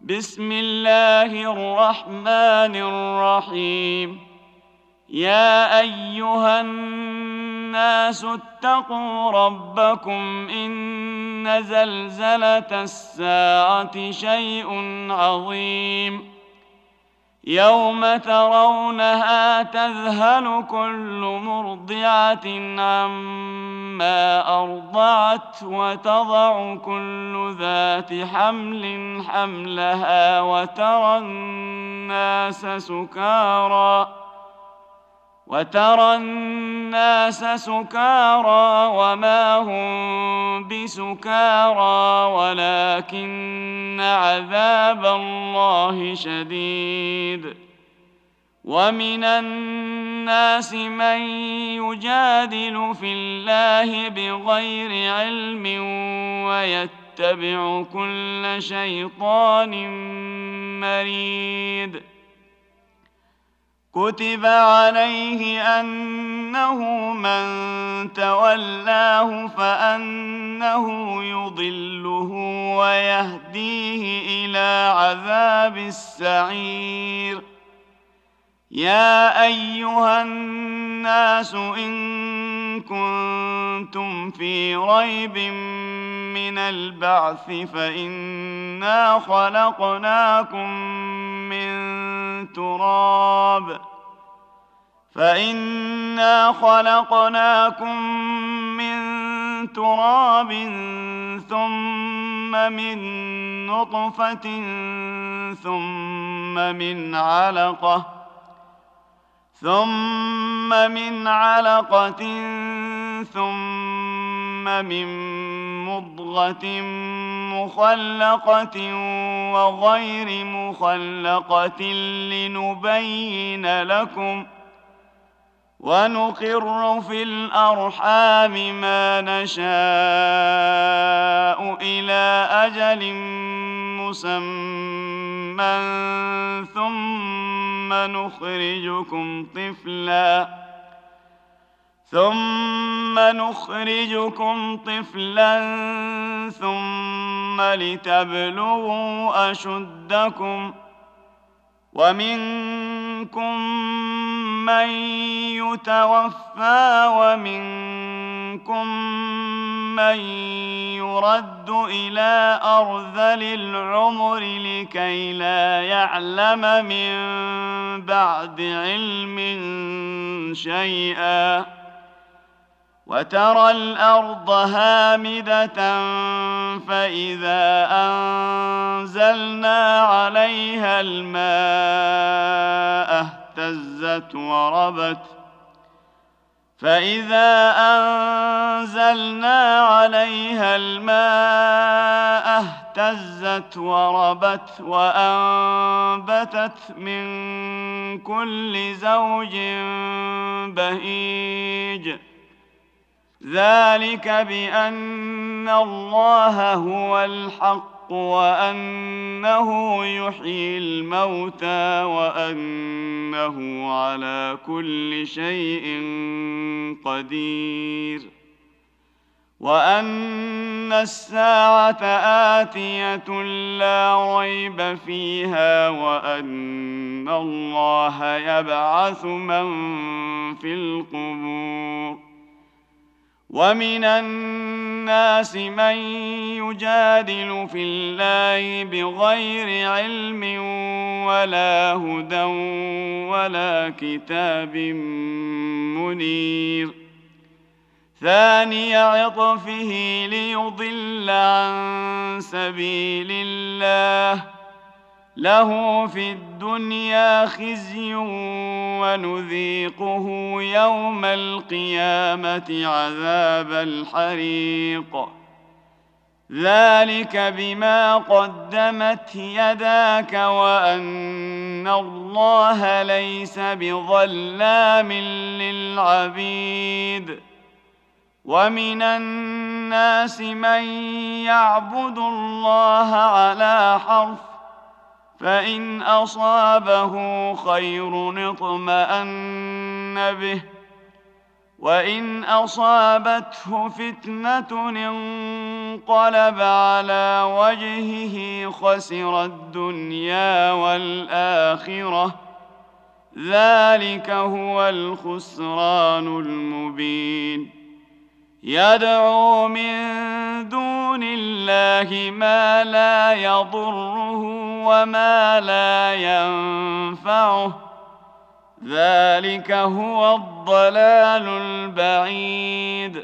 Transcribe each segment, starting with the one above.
بسم الله الرحمن الرحيم. يا أيها الناس اتقوا ربكم إن زلزلة الساعة شيء عظيم يوم ترونها تذهل كل مرضعة عما أرضعت وتضع كل ذات حمل حملها وترى الناس سكارى وما هم بسكارى ولكن عذاب الله شديد. ومن الناس من يجادل في الله بغير علم ويتبع كل شيطان مريد. كتب عليه أنه من تولاه فأنه يضله ويهديه إلى عذاب السعير. يا أيها الناس إن كنتم في ريب من البعث فإنا خلقناكم من تراب ثم من نطفة ثم من علقة ثم من مضغة مخلقة وغير مخلقة لنبين لكم ونقر في الأرحام ما نشاء إلى أجل مسمى ثم نخرجكم طفلا ثم لتبلغوا أشدكم ومنكم من يتوفى ومنكم من يرد إلى أرذل العمر لكي لا يعلم من بعد علم شيئا. وترى الأرض هامدة فإذا أنزلنا عليها الماء اهتزت وربت وأنبتت من كل زوج بهيج. ذلك بأن الله هو الحق وأنه يحيي الموتى وأنه على كل شيء قدير. وأن الساعة آتية لا ريب فيها وأن الله يبعث من في القبور. ومن الناس من يجادل في الله بغير علم ولا هدى ولا كتاب منير. ثاني عطفه ليضل عن سبيل الله له في الدنيا خزي ونذيقه يوم القيامة عذاب الحريق. ذلك بما قدمت يداك وأن الله ليس بظلام للعبيد. ومن الناس من يعبد الله على حرف فإن أصابه خير اطمأن به وإن أصابته فتنة انقلب على وجهه خسر الدنيا والآخرة، ذلك هو الخسران المبين. يدعو من دون الله ما لا يضره وما لا ينفعه، ذلك هو الضلال البعيد.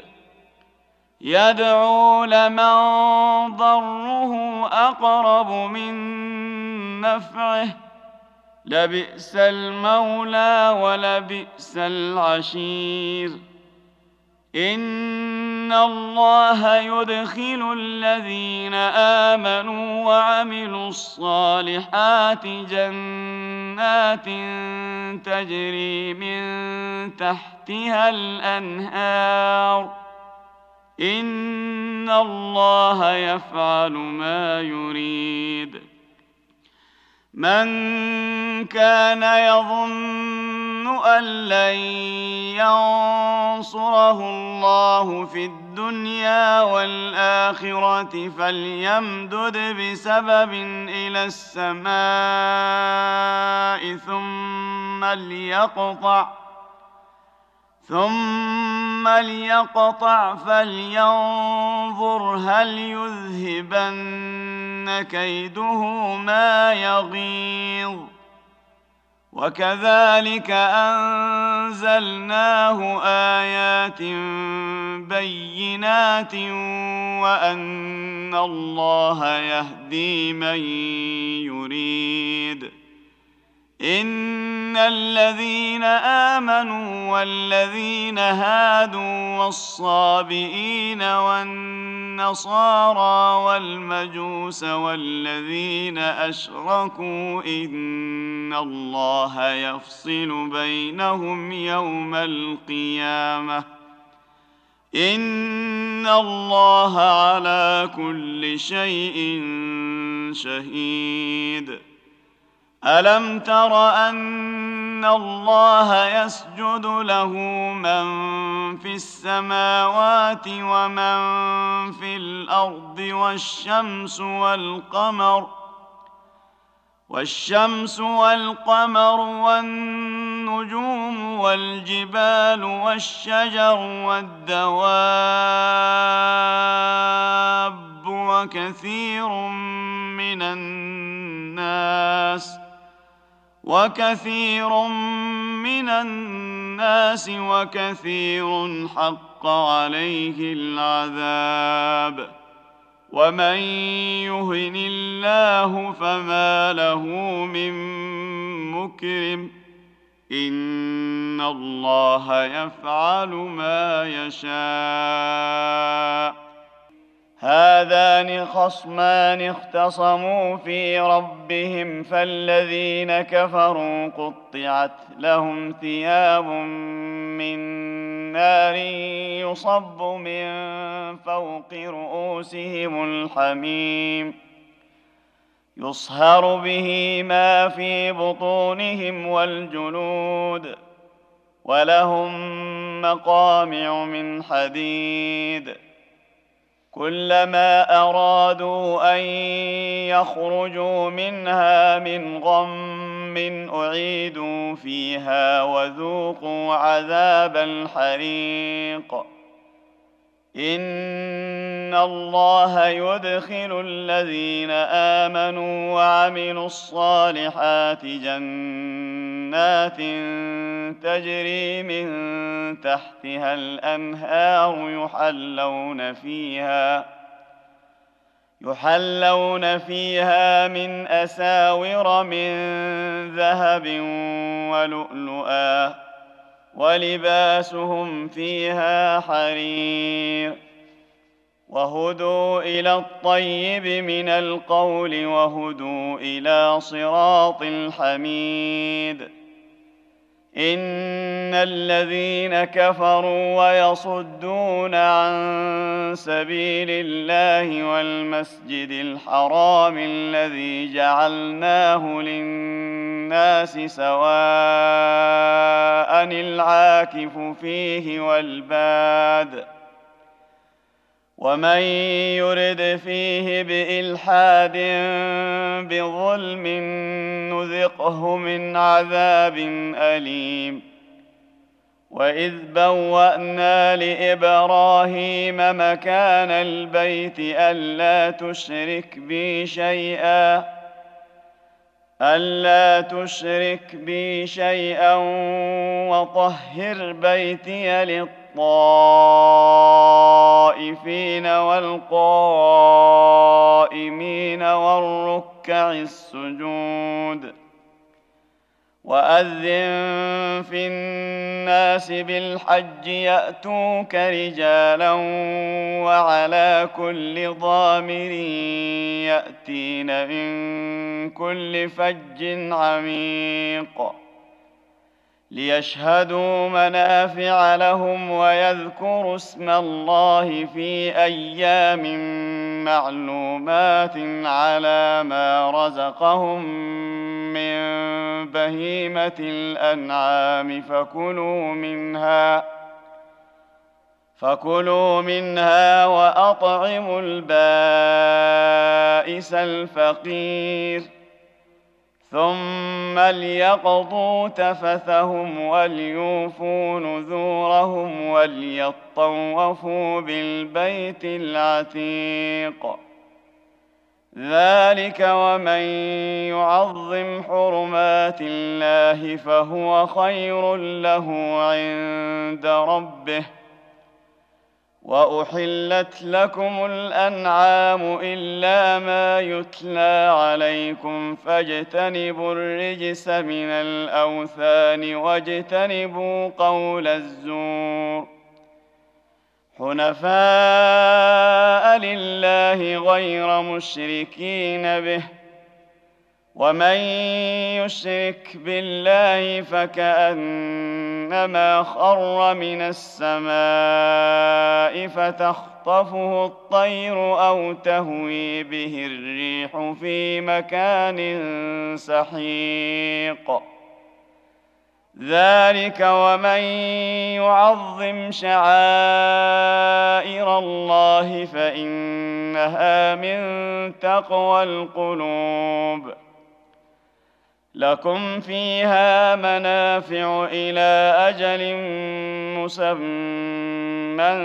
يدعو لمن ضره أقرب من نفعه، لبئس المولى ولبئس العشير. إن الله يدخل الذين آمنوا وعملوا الصالحات جنات تجري من تحتها الأنهار، إن الله يفعل ما يريد. من كان يظن أن لن ينصره الله في الدنيا والآخرة فليمدد بسبب إلى السماء ثم ليقطع فلينظر هل يذهبن كيده ما يغيظ. وكذلك أنزلناه آيات بينات وأن الله يهدي من يريد. إن الذين آمنوا والذين هادوا والصابئين والنصارى والمجوس والذين أشركوا إن الله يفصل بينهم يوم القيامة، إن الله على كل شيء شهيد. ألم تر أن الله يسجد له من في السماوات ومن في الأرض والشمس والقمر والنجوم والجبال والشجر والدواب وكثير من الناس وكثير حق عليه العذاب. ومن يهن الله فما له من مكرم، إن الله يفعل ما يشاء. هذان خصمان اختصموا في ربهم فالذين كفروا قطعت لهم ثياب من نار يصب من فوق رؤوسهم الحميم، يصهر به ما في بطونهم والجلود، ولهم مقامع من حديد. كلما أرادوا أن يخرجوا منها من غم أعيدوا فيها وذوقوا عذاب الحريق. إن الله يدخل الذين آمنوا وعملوا الصالحات جنات تجري من تحتها الأنهار يحلون فيها من أساور من ذهب ولؤلؤا ولباسهم فيها حرير. وهدوا إلى الطيب من القول وهدوا إلى صراط الحميد. إن الذين كفروا ويصدون عن سبيل الله والمسجد الحرام الذي جعلناه للناس سواء العاكف فيه والباد ومن يرد فيه بإلحاد بظلم نذقه من عذاب أليم وإذ بوأنا لإبراهيم مكان البيت ألا تشرك بي شيئا وطهر بيتي للطائفين والقائمين والركع السجود وأذن في الناس بالحج يأتوك رجالا وعلى كل ضامر يأتين من كل فج عميق ليشهدوا منافع لهم ويذكروا اسم الله في أيام معلومات على ما رزقهم من بهيمة الأنعام فكلوا منها وأطعموا البائس الفقير ثم ليقضوا تفثهم وليوفوا نذورهم وليطوفوا بالبيت العتيق ذلك ومن يعظم حرمات الله فهو خير له عند ربه وأحلت لكم الأنعام إلا ما يتلى عليكم فاجتنبوا الرجس من الأوثان واجتنبوا قول الزور حنفاء لله غير مشركين به ومن يشرك بالله فكأنما خر من السماء فتخطفه الطير أو تهوي به الريح في مكان سحيق ذلك ومن يعظم شعائر الله فإنها من تقوى القلوب لكم فيها منافع إلى أجل مسمى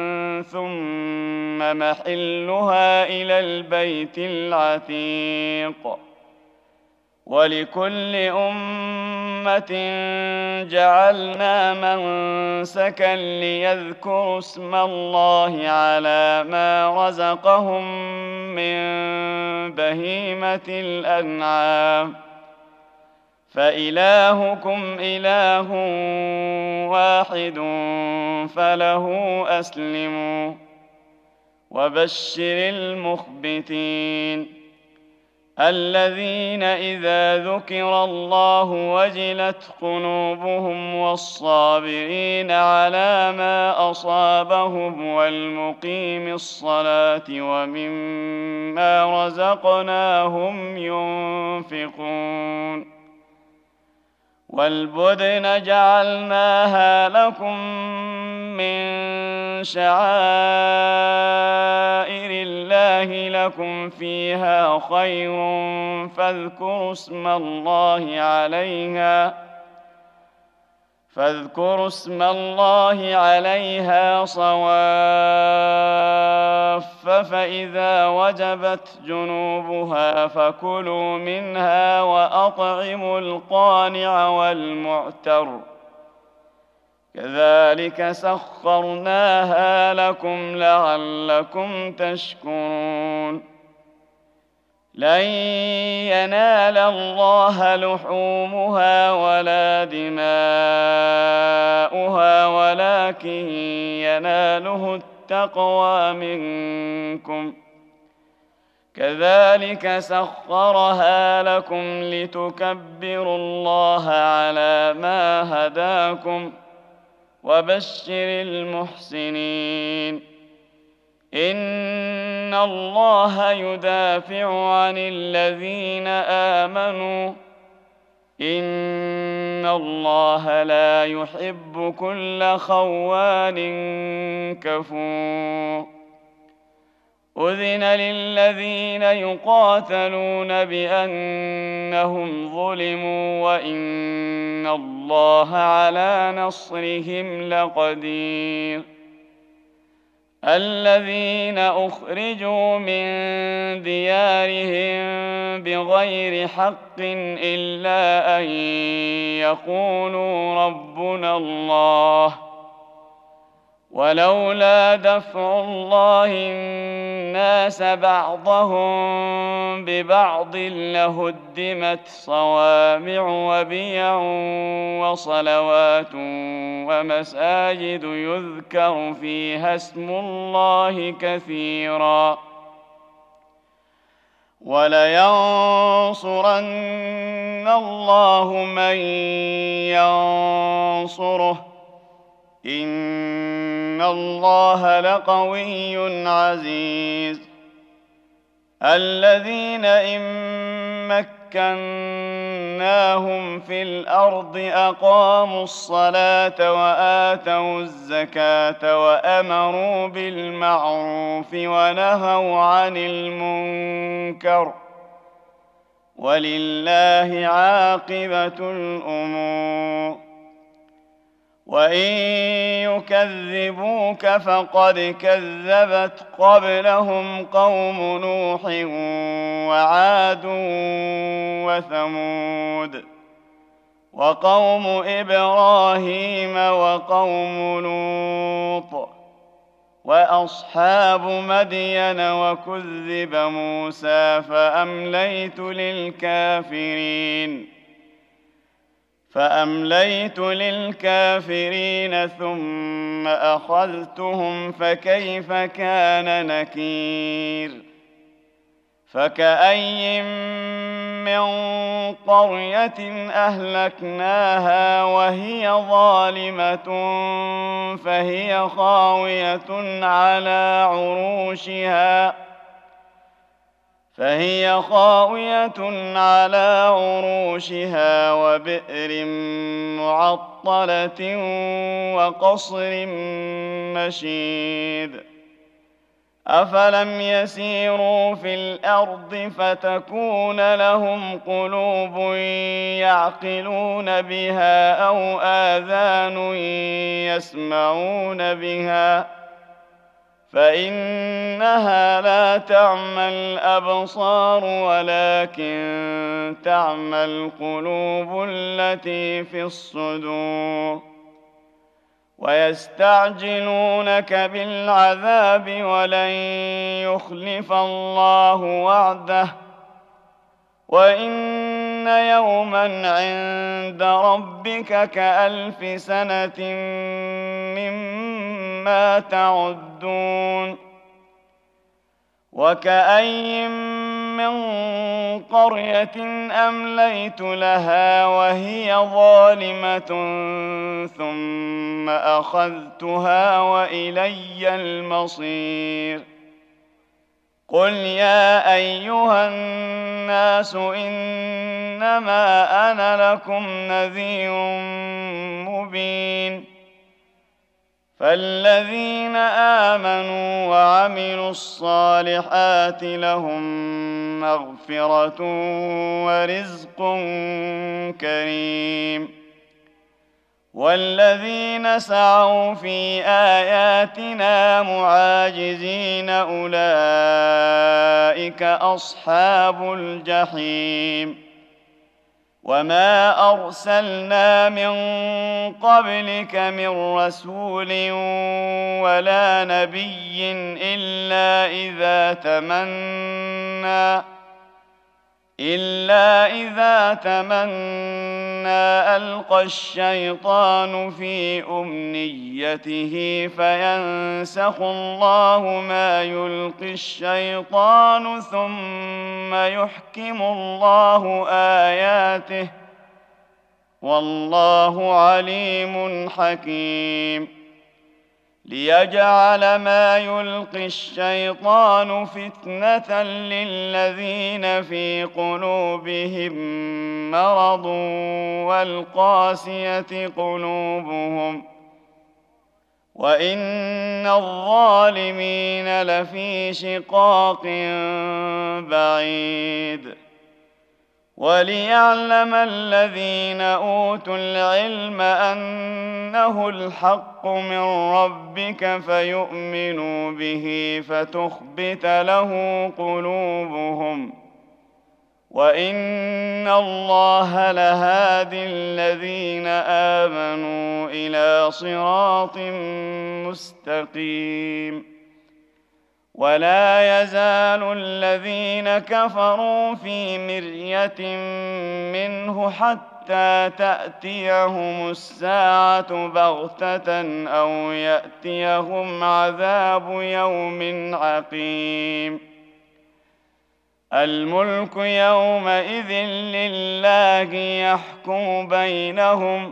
ثم محلها إلى البيت العتيق ولكل أمة جعلنا منسكا ليذكروا اسم الله على ما رزقهم من بهيمة الأنعام فإلهكم إله واحد فله أسلموا وبشر المخبتين الذين إذا ذكر الله وجلت قلوبهم والصابرين على ما أصابهم والمقيم الصلاة ومما رزقناهم ينفقون والبدن جعلناها لكم من شعائر الله لكم فيها خير فاذكروا اسم الله عليها صواف فإذا وجبت جنوبها فكلوا منها وأطعموا القانع والمعتر كذلك سخرناها لكم لعلكم تشكرون لن ينال الله لحومها ولا دماؤها ولكن يناله التقوى منكم كذلك سخرها لكم لتكبروا الله على ما هداكم وبشر المحسنين. إن الله يدافع عن الذين آمنوا إن الله لا يحب كل خوان كفور. أذن للذين يقاتلون بأنهم ظلموا وإن الله على نصرهم لقدير. الذين أخرجوا من ديارهم بغير حق إلا أن يقولوا ربنا الله ولولا دفع الله الناس بعضهم ببعض لهدمت صوامع وبيع وصلوات ومساجد يذكر فيها اسم الله كثيرا ولينصرن الله من ينصره إن الله لقوي عزيز. الذين إن مكناهم في الأرض أقاموا الصلاة وآتوا الزكاة وأمروا بالمعروف ونهوا عن المنكر ولله عاقبة الأمور. وإن يكذبوك فقد كذبت قبلهم قوم نوح وعاد وثمود وقوم إبراهيم وقوم لوط وأصحاب مدين وكذب موسى فأمليت للكافرين ثم أخذتهم فكيف كان نكير. فكأي من قرية أهلكناها وهي ظالمة فهي خاوية على عروشها وبئر معطلة وقصر مشيد. أفلم يسيروا في الأرض فتكون لهم قلوب يعقلون بها أو آذان يسمعون بها فإنها لا تعمى الأبصار ولكن تعمى القلوب التي في الصدور. ويستعجلونك بالعذاب ولن يخلف الله وعده وإن يوما عند ربك كألف سنة مما تعدون. وكأي من قرية أمليت لها وهي ظالمة ثم أخذتها وإلي المصير. قل يا أيها الناس إنما أنا لكم نذير مبين. فالذين آمنوا وعملوا الصالحات لهم مغفرة ورزق كريم. والذين سعوا في آياتنا معاجزين أولئك أصحاب الجحيم. وما أرسلنا من قبلك من رسول ولا نبي إلا إذا تمنى ألقى الشيطان في أمنيته فينسخ الله ما يلقي الشيطان ثم يحكم الله آياته والله عليم حكيم ليجعل ما يلقي الشيطان فتنة للذين في قلوبهم مرض والقاسية قلوبهم وإن الظالمين لفي شقاق بعيد وليعلم الذين أوتوا العلم أنه الحق من ربك فيؤمنوا به فتخبت له قلوبهم وإن الله لهادي الذين آمنوا إلى صراط مستقيم ولا يزال الذين كفروا في مرية منه حتى تأتيهم الساعة بغتة أو يأتيهم عذاب يوم عقيم الملك يومئذ لله يحكم بينهم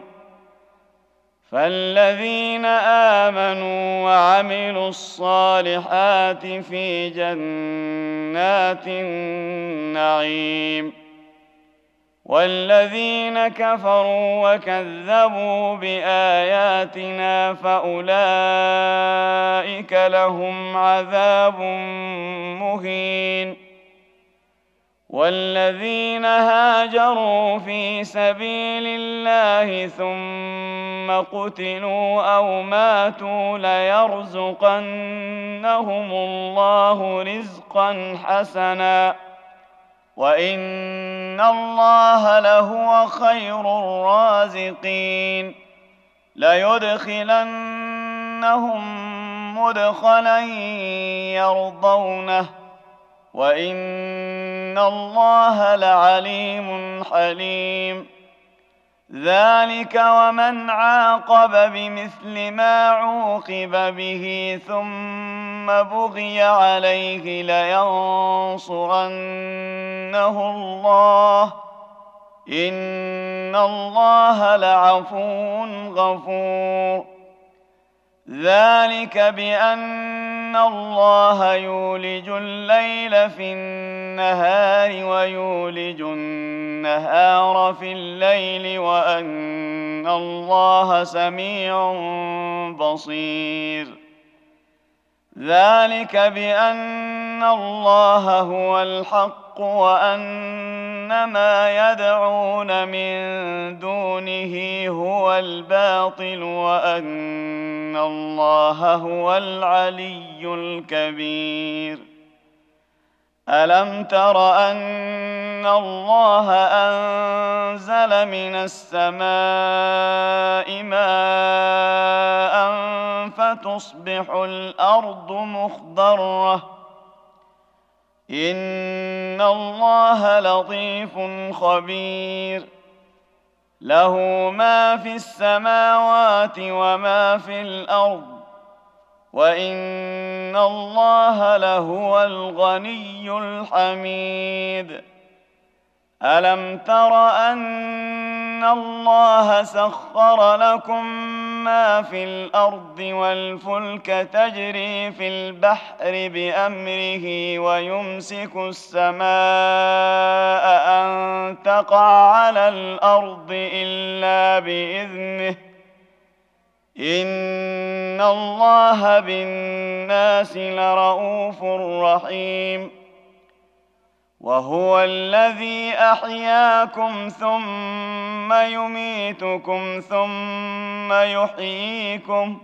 فالذين آمنوا وعملوا الصالحات في جنات النعيم والذين كفروا وكذبوا بآياتنا فأولئك لهم عذاب مهين والذين هاجروا في سبيل الله ثم قتلوا أو ماتوا ليرزقنهم الله رزقا حسنا وإن الله لهو خير الرازقين ليدخلنهم مدخلا يرضونه وإن الله لعليم حليم ذلك ومن عاقب بمثل ما عوقب به ثم بغي عليه لينصرنه الله إن الله لعفو غفور ذلك بأن الله يولج الليل في النهار ويولج النهار في الليل وأن الله سميع بصير ذلك بأن الله هو الحق وأن ما يدعون من دونه هو الباطل وأن الله هو العلي الكبير ألم تر أن الله أنزل من السماء ماء فتصبح الأرض مخضرة إن الله لطيف خبير له ما في السماوات وما في الأرض وإن الله لهو الغني الحميد ألم تر أن الله سخر لكم ما في الأرض والفلك تجري في البحر بأمره ويمسك السماء أن تقع على الأرض إلا بإذنه إن الله بالناس لرءوف رحيم وهو الذي أحياكم ثم يميتكم ثم يحييكم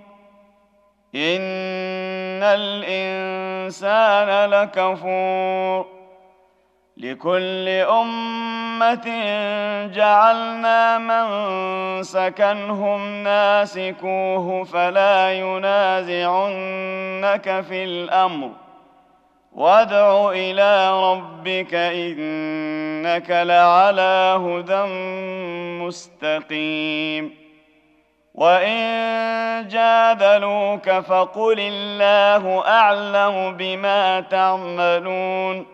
إن الإنسان لكفور لكل أمة جعلنا منسكنهم ناسكوه فلا ينازعنك في الأمر وادع إلى ربك إنك لعلى هدى مستقيم. وإن جادلوك فقل الله أعلم بما تعملون،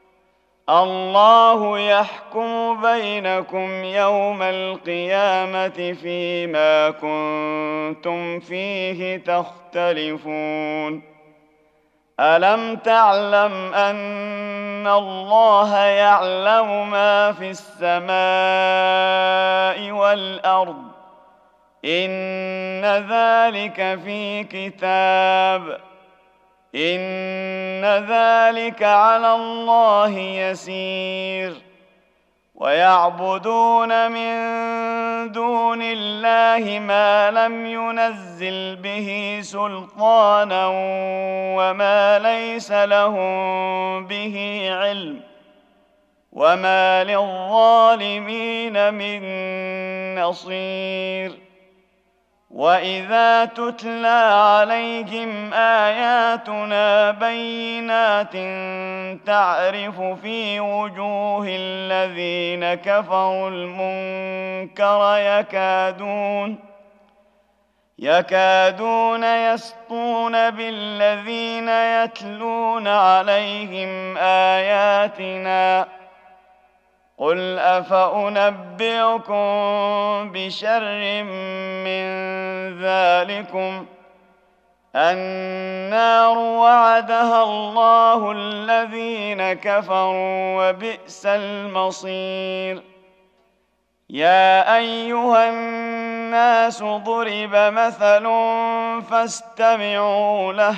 الله يحكم بينكم يوم القيامة فيما كنتم فيه تختلفون. ألم تعلم أن الله يعلم ما في السماء والأرض؟ إن ذلك في كتاب، إن ذلك على الله يسير. ويعبدون من دون الله ما لم ينزل به سلطانا وما ليس لهم به علم، وما للظالمين من نصير. وإذا تتلى عليهم آياتنا بينات تعرف في وجوه الذين كفروا المنكر يكادون يسطون بالذين يتلون عليهم آياتنا. قل أفأنبئكم بشر من ذلكم النار وعدها الله الذين كفروا وبئس المصير. يا أيها الناس ضرب مثل فاستمعوا له،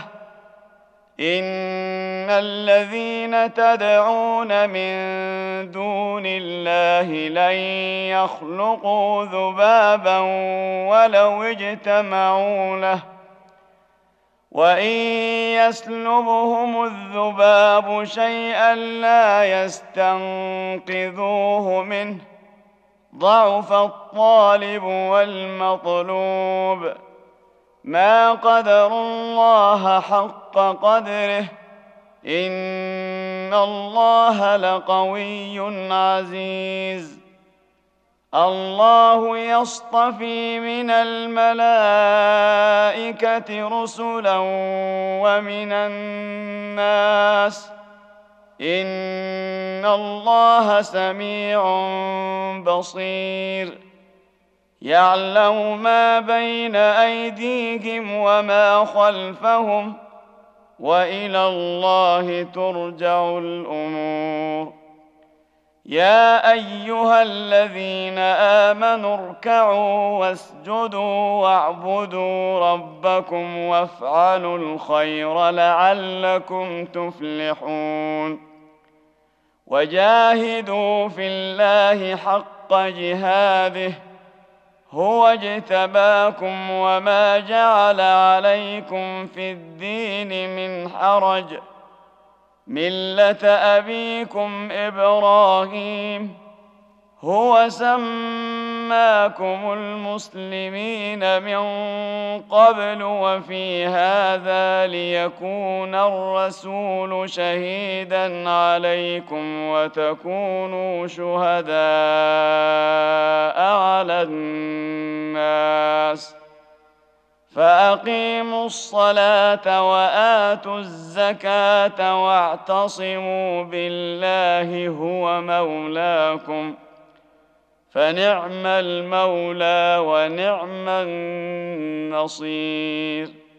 إن الذين تدعون من دون الله لن يخلقوا ذبابا ولو اجتمعوا له، وإن يسلبهم الذباب شيئا لا يستنقذوه منه، ضعف الطالب والمطلوب. ما قدروا الله حق قدره، إن الله لقوي عزيز. الله يصطفي من الملائكة رسلا ومن الناس، إن الله سميع بصير. يعلم ما بين أيديهم وما خلفهم، وإلى الله ترجع الأمور. يا أيها الذين آمنوا اركعوا واسجدوا واعبدوا ربكم وافعلوا الخير لعلكم تفلحون. وجاهدوا في الله حق جهاده، هو اجتباكم وما جعل عليكم في الدين من حرج، ملة أبيكم إبراهيم هو سماكم المسلمين من قبل وفي هذا ليكون الرسول شهيدا عليكم وتكونوا شهداء على الناس. فأقيموا الصلاة وآتوا الزكاة واعتصموا بالله هو مولاكم، فنعم المولى ونعم النصير.